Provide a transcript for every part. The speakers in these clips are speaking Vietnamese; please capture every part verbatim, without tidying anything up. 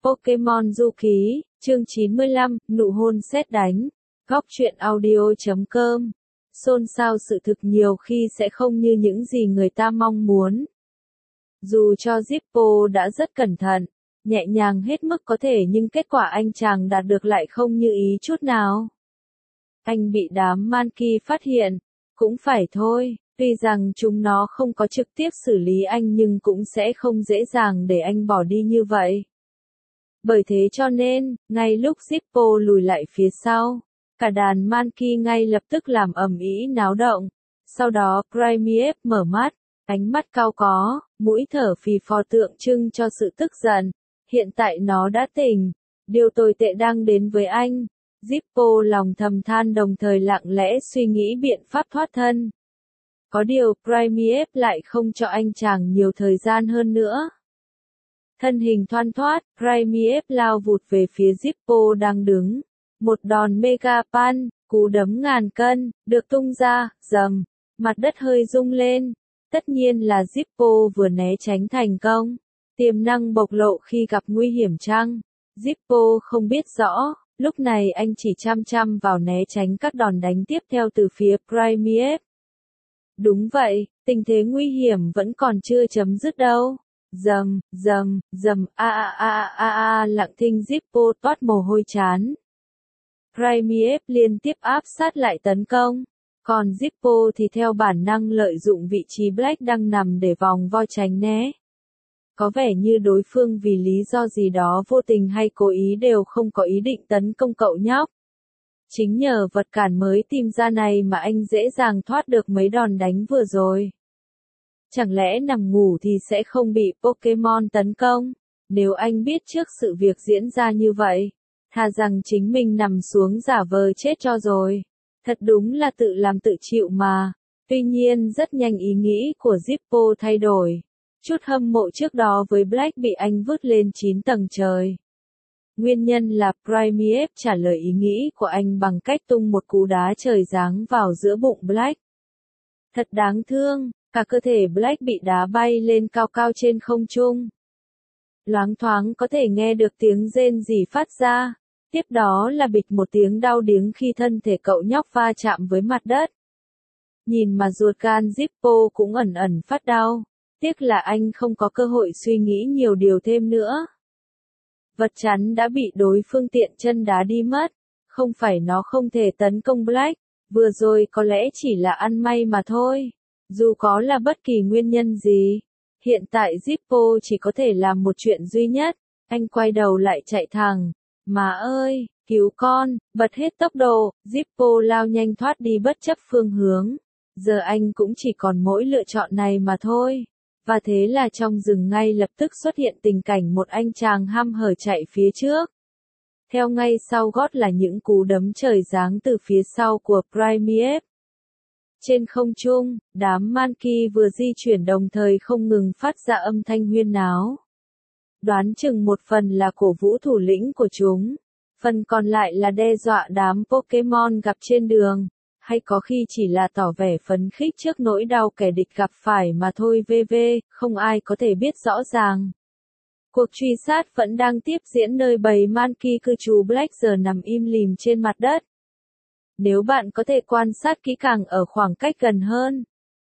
Pokemon Du Ký, chương chín mươi lăm, nụ hôn sét đánh. Góc truyện audio chấm com. Xôn xao sự thực nhiều khi sẽ không như những gì người ta mong muốn. Dù cho Zippo đã rất cẩn thận, nhẹ nhàng hết mức có thể nhưng kết quả anh chàng đạt được lại không như ý chút nào. Anh bị đám Monkey phát hiện, cũng phải thôi, tuy rằng chúng nó không có trực tiếp xử lý anh nhưng cũng sẽ không dễ dàng để anh bỏ đi như vậy. Bởi thế cho nên, ngay lúc Zippo lùi lại phía sau, cả đàn Monkey ngay lập tức làm ầm ĩ náo động. Sau đó Primeape mở mắt, ánh mắt cao có, mũi thở phì phò tượng trưng cho sự tức giận. Hiện tại nó đã tỉnh. Điều tồi tệ đang đến với anh. Zippo lòng thầm than đồng thời lặng lẽ suy nghĩ biện pháp thoát thân. Có điều Primeape lại không cho anh chàng nhiều thời gian hơn nữa. Thân hình thoăn thoát, Primeape lao vụt về phía Zippo đang đứng. Một đòn Mega Punch, cú đấm ngàn cân, được tung ra, rầm, mặt đất hơi rung lên. Tất nhiên là Zippo vừa né tránh thành công. Tiềm năng bộc lộ khi gặp nguy hiểm chăng? Zippo không biết rõ, lúc này anh chỉ chăm chăm vào né tránh các đòn đánh tiếp theo từ phía Primeape. Đúng vậy, tình thế nguy hiểm vẫn còn chưa chấm dứt đâu. Rầm, rầm, rầm, a a a a a lặng thinh Zippo toát mồ hôi chán. Primeape liên tiếp áp sát lại tấn công, còn Zippo thì theo bản năng lợi dụng vị trí Black đang nằm để vòng vo tránh né. Có vẻ như đối phương vì lý do gì đó vô tình hay cố ý đều không có ý định tấn công cậu nhóc. Chính nhờ vật cản mới tìm ra này mà anh dễ dàng thoát được mấy đòn đánh vừa rồi. Chẳng lẽ nằm ngủ thì sẽ không bị Pokemon tấn công? Nếu anh biết trước sự việc diễn ra như vậy, thà rằng chính mình nằm xuống giả vờ chết cho rồi. Thật đúng là tự làm tự chịu mà. Tuy nhiên rất nhanh ý nghĩ của Zippo thay đổi. Chút hâm mộ trước đó với Black bị anh vứt lên chín tầng trời. Nguyên nhân là Primeape trả lời ý nghĩ của anh bằng cách tung một cú đá trời giáng vào giữa bụng Black. Thật đáng thương, cả cơ thể Black bị đá bay lên cao cao trên không trung. Loáng thoáng có thể nghe được tiếng rên rỉ phát ra. Tiếp đó là bịch một tiếng đau điếng khi thân thể cậu nhóc va chạm với mặt đất. Nhìn mà ruột gan Zippo cũng ẩn ẩn phát đau. Tiếc là anh không có cơ hội suy nghĩ nhiều điều thêm nữa. Vật chắn đã bị đối phương tiện chân đá đi mất. Không phải nó không thể tấn công Black. Vừa rồi có lẽ chỉ là ăn may mà thôi. Dù có là bất kỳ nguyên nhân gì. Hiện tại Zippo chỉ có thể làm một chuyện duy nhất. Anh quay đầu lại chạy thẳng. Má ơi, cứu con, bật hết tốc độ, Zippo lao nhanh thoát đi bất chấp phương hướng. Giờ anh cũng chỉ còn mỗi lựa chọn này mà thôi. Và thế là trong rừng ngay lập tức xuất hiện tình cảnh một anh chàng hăm hở chạy phía trước. Theo ngay sau gót là những cú đấm trời giáng từ phía sau của Primeape. Trên không trung, đám Monkey vừa di chuyển đồng thời không ngừng phát ra âm thanh huyên náo. Đoán chừng một phần là cổ vũ thủ lĩnh của chúng, phần còn lại là đe dọa đám Pokemon gặp trên đường, hay có khi chỉ là tỏ vẻ phấn khích trước nỗi đau kẻ địch gặp phải mà thôi vv, không ai có thể biết rõ ràng. Cuộc truy sát vẫn đang tiếp diễn nơi bầy Monkey cư trú Black giờ nằm im lìm trên mặt đất. Nếu bạn có thể quan sát kỹ càng ở khoảng cách gần hơn,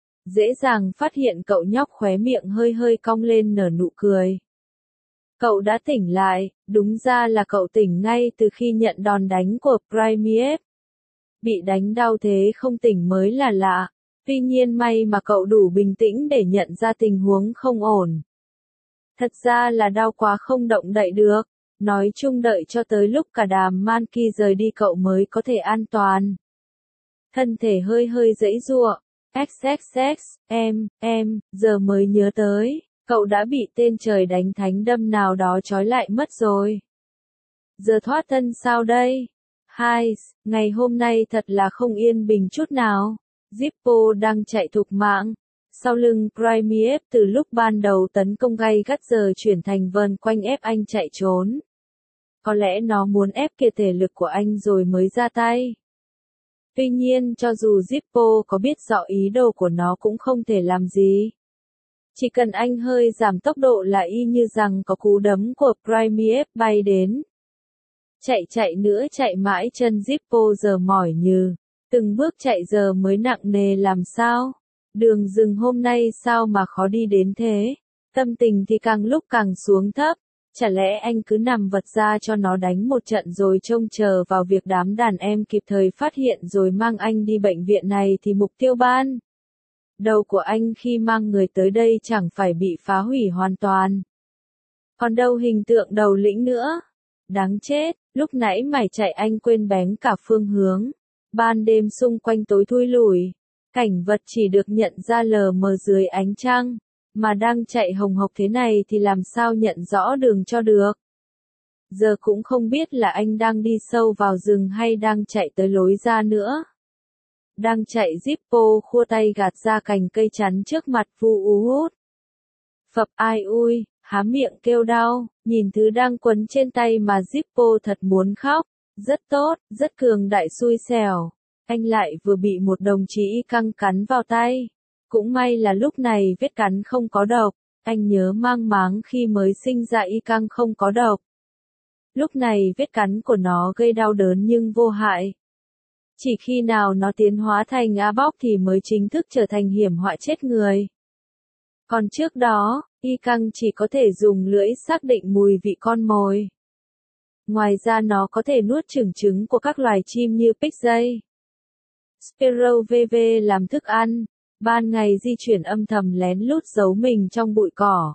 dễ dàng phát hiện cậu nhóc khóe miệng hơi hơi cong lên nở nụ cười. Cậu đã tỉnh lại, đúng ra là cậu tỉnh ngay từ khi nhận đòn đánh của Primeape. Bị đánh đau thế không tỉnh mới là lạ, tuy nhiên may mà cậu đủ bình tĩnh để nhận ra tình huống không ổn. Thật ra là đau quá không động đậy được, nói chung đợi cho tới lúc cả đám Monkey rời đi cậu mới có thể an toàn. Thân thể hơi hơi giãy giụa, xxx, em, em, giờ mới nhớ tới. Cậu đã bị tên trời đánh thánh đâm nào đó trói lại mất rồi. Giờ thoát thân sao đây? Hai, ngày hôm nay thật là không yên bình chút nào. Zippo đang chạy thục mạng. Sau lưng Primeape từ lúc ban đầu tấn công gay gắt giờ chuyển thành vờn quanh ép anh chạy trốn. Có lẽ nó muốn ép kiệt thể lực của anh rồi mới ra tay. Tuy nhiên cho dù Zippo có biết rõ ý đồ của nó cũng không thể làm gì. Chỉ cần anh hơi giảm tốc độ là y như rằng có cú đấm của Prime bay đến. Chạy chạy nữa chạy mãi chân Zippo giờ mỏi nhừ. Từng bước chạy giờ mới nặng nề làm sao. Đường rừng hôm nay sao mà khó đi đến thế. Tâm tình thì càng lúc càng xuống thấp. Chả lẽ anh cứ nằm vật ra cho nó đánh một trận rồi trông chờ vào việc đám đàn em kịp thời phát hiện rồi mang anh đi bệnh viện này thì mục tiêu ban đầu của anh khi mang người tới đây chẳng phải bị phá hủy hoàn toàn. Còn đâu hình tượng đầu lĩnh nữa. Đáng chết, lúc nãy mày chạy anh quên bén cả phương hướng. Ban đêm xung quanh tối thui lủi. Cảnh vật chỉ được nhận ra lờ mờ dưới ánh trăng. Mà đang chạy hồng hộc thế này thì làm sao nhận rõ đường cho được. Giờ cũng không biết là anh đang đi sâu vào rừng hay đang chạy tới lối ra nữa. Đang chạy Zippo khua tay gạt ra cành cây chắn trước mặt vu ú hút. Phập ai ui, há miệng kêu đau, nhìn thứ đang quấn trên tay mà Zippo thật muốn khóc. Rất tốt, rất cường đại xui xẻo. Anh lại vừa bị một đồng chí căng cắn vào tay. Cũng may là lúc này vết cắn không có độc. Anh nhớ mang máng khi mới sinh ra y căng không có độc. Lúc này vết cắn của nó gây đau đớn nhưng vô hại. Chỉ khi nào nó tiến hóa thành a bóc thì mới chính thức trở thành hiểm họa chết người. Còn trước đó, y căng chỉ có thể dùng lưỡi xác định mùi vị con mồi. Ngoài ra nó có thể nuốt chửng trứng của các loài chim như pigeon, sparrow vân vân làm thức ăn. Ban ngày di chuyển âm thầm lén lút giấu mình trong bụi cỏ.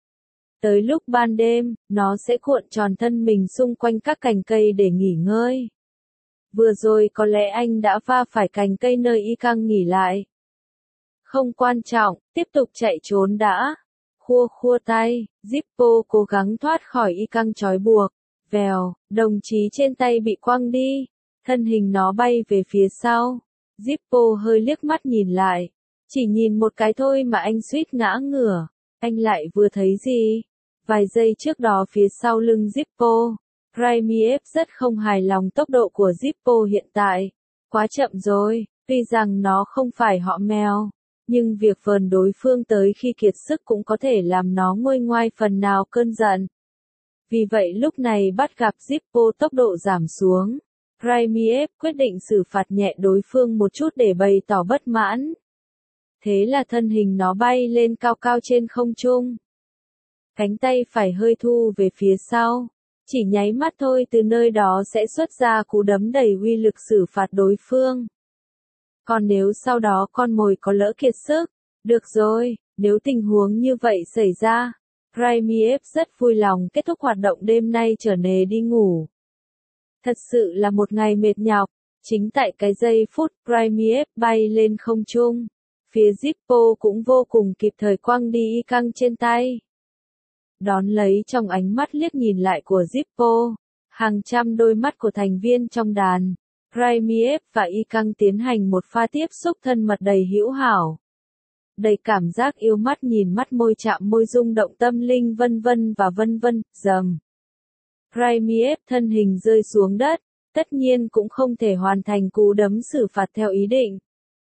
Tới lúc ban đêm, nó sẽ cuộn tròn thân mình xung quanh các cành cây để nghỉ ngơi. Vừa rồi có lẽ anh đã va phải cành cây nơi y căng nghỉ lại. Không quan trọng, tiếp tục chạy trốn đã. Khua khua tay, Zippo cố gắng thoát khỏi y căng trói buộc. Vèo, đồng chí trên tay bị quăng đi. Thân hình nó bay về phía sau. Zippo hơi liếc mắt nhìn lại. Chỉ nhìn một cái thôi mà anh suýt ngã ngửa. Anh lại vừa thấy gì? Vài giây trước đó phía sau lưng Zippo, Prime rất không hài lòng tốc độ của Zippo hiện tại. Quá chậm rồi, tuy rằng nó không phải họ mèo. Nhưng việc vờn đối phương tới khi kiệt sức cũng có thể làm nó nguôi ngoai phần nào cơn giận. Vì vậy lúc này bắt gặp Zippo tốc độ giảm xuống. Prime quyết định xử phạt nhẹ đối phương một chút để bày tỏ bất mãn. Thế là thân hình nó bay lên cao cao trên không trung. Cánh tay phải hơi thu về phía sau. Chỉ nháy mắt thôi từ nơi đó sẽ xuất ra cú đấm đầy uy lực xử phạt đối phương. Còn nếu sau đó con mồi có lỡ kiệt sức, được rồi, nếu tình huống như vậy xảy ra, Prime rất vui lòng kết thúc hoạt động đêm nay trở nề đi ngủ. Thật sự là một ngày mệt nhọc, chính tại cái giây phút Prime bay lên không trung. Phía Zippo cũng vô cùng kịp thời quăng đi y căng trên tay. Đón lấy trong ánh mắt liếc nhìn lại của Zippo, hàng trăm đôi mắt của thành viên trong đàn, Prime và y căng tiến hành một pha tiếp xúc thân mật đầy hữu hảo. Đầy cảm giác yêu mắt nhìn mắt môi chạm môi rung động tâm linh vân vân và vân vân, dầm. Prime thân hình rơi xuống đất, tất nhiên cũng không thể hoàn thành cú đấm xử phạt theo ý định.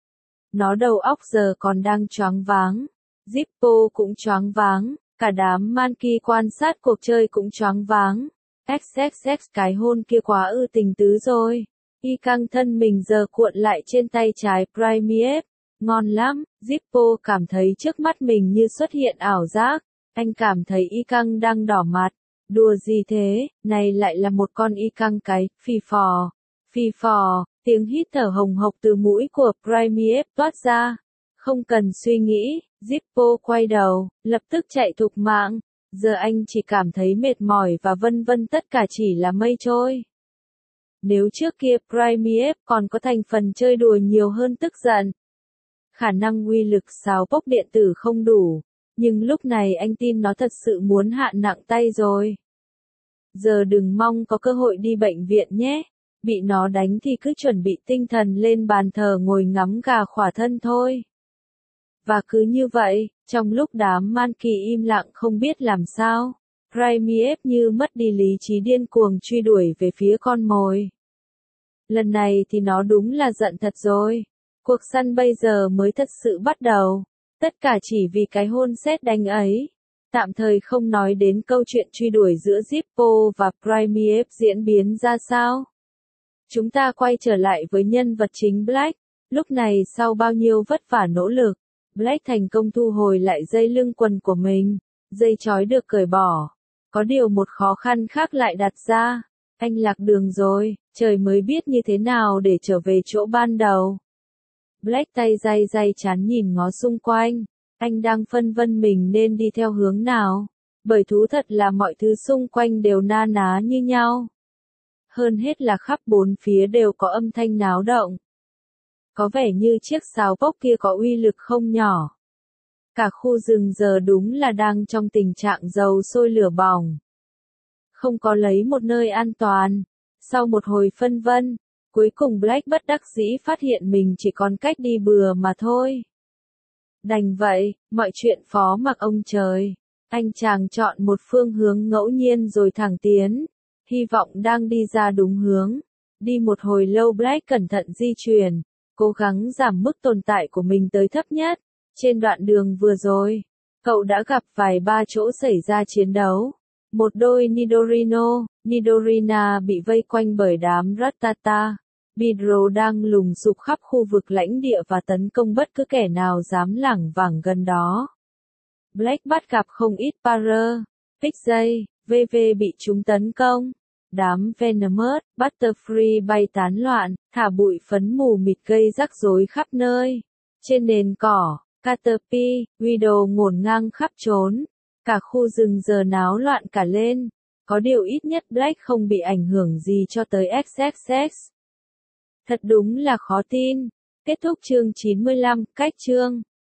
Nó đầu óc giờ còn đang choáng váng. Zippo cũng choáng váng, cả đám Monkey quan sát cuộc chơi cũng choáng váng. ích ích ích cái hôn kia quá ư tình tứ rồi. Y căng thân mình giờ cuộn lại trên tay trái Prime. Ngon lắm, Zippo cảm thấy trước mắt mình như xuất hiện ảo giác. Anh cảm thấy y căng đang đỏ mặt. Đùa gì thế, này lại là một con y căng cái, phì phò, phì phò. Tiếng hít thở hồng hộc từ mũi của Prime toát ra. Không cần suy nghĩ, Zippo quay đầu, lập tức chạy thục mạng. Giờ anh chỉ cảm thấy mệt mỏi và vân vân tất cả chỉ là mây trôi. Nếu trước kia Prime còn có thành phần chơi đùa nhiều hơn tức giận. Khả năng uy lực sáo bốc điện tử không đủ. Nhưng lúc này anh tin nó thật sự muốn hạ nặng tay rồi. Giờ đừng mong có cơ hội đi bệnh viện nhé. Bị nó đánh thì cứ chuẩn bị tinh thần lên bàn thờ ngồi ngắm gà khỏa thân thôi. Và cứ như vậy, trong lúc đám Monkey im lặng không biết làm sao, Prime như mất đi lý trí điên cuồng truy đuổi về phía con mồi. Lần này thì nó đúng là giận thật rồi. Cuộc săn bây giờ mới thật sự bắt đầu. Tất cả chỉ vì cái hôn sét đánh ấy. Tạm thời không nói đến câu chuyện truy đuổi giữa Zippo và Primeape diễn biến ra sao. Chúng ta quay trở lại với nhân vật chính Black. Lúc này sau bao nhiêu vất vả nỗ lực, Black thành công thu hồi lại dây lưng quần của mình. Dây trói được cởi bỏ. Có điều một khó khăn khác lại đặt ra. Anh lạc đường rồi, trời mới biết như thế nào để trở về chỗ ban đầu. Black tay day day chán nhìn ngó xung quanh. Anh đang phân vân mình nên đi theo hướng nào. Bởi thú thật là mọi thứ xung quanh đều na ná như nhau. Hơn hết là khắp bốn phía đều có âm thanh náo động. Có vẻ như chiếc sáo bốc kia có uy lực không nhỏ. Cả khu rừng giờ đúng là đang trong tình trạng dầu sôi lửa bỏng. Không có lấy một nơi an toàn. Sau một hồi phân vân, cuối cùng Black bất đắc dĩ phát hiện mình chỉ còn cách đi bừa mà thôi. Đành vậy, mọi chuyện phó mặc ông trời. Anh chàng chọn một phương hướng ngẫu nhiên rồi thẳng tiến. Hy vọng đang đi ra đúng hướng. Đi một hồi lâu Black cẩn thận di chuyển, cố gắng giảm mức tồn tại của mình tới thấp nhất. Trên đoạn đường vừa rồi, cậu đã gặp vài ba chỗ xảy ra chiến đấu. Một đôi Nidorino, Nidorina bị vây quanh bởi đám Rattata. Beedrill đang lùng sục khắp khu vực lãnh địa và tấn công bất cứ kẻ nào dám lảng vảng gần đó. Black bắt gặp không ít Parrot, Pixie, vê vê bị chúng tấn công. Đám Venomous, Butterfree bay tán loạn, thả bụi phấn mù mịt gây rắc rối khắp nơi. Trên nền cỏ, Caterpie, Widow ngổn ngang khắp trốn. Cả khu rừng giờ náo loạn cả lên. Có điều ít nhất Black không bị ảnh hưởng gì cho tới ích ích ích. Thật đúng là khó tin. Kết thúc chương chín mươi lăm, cách chương.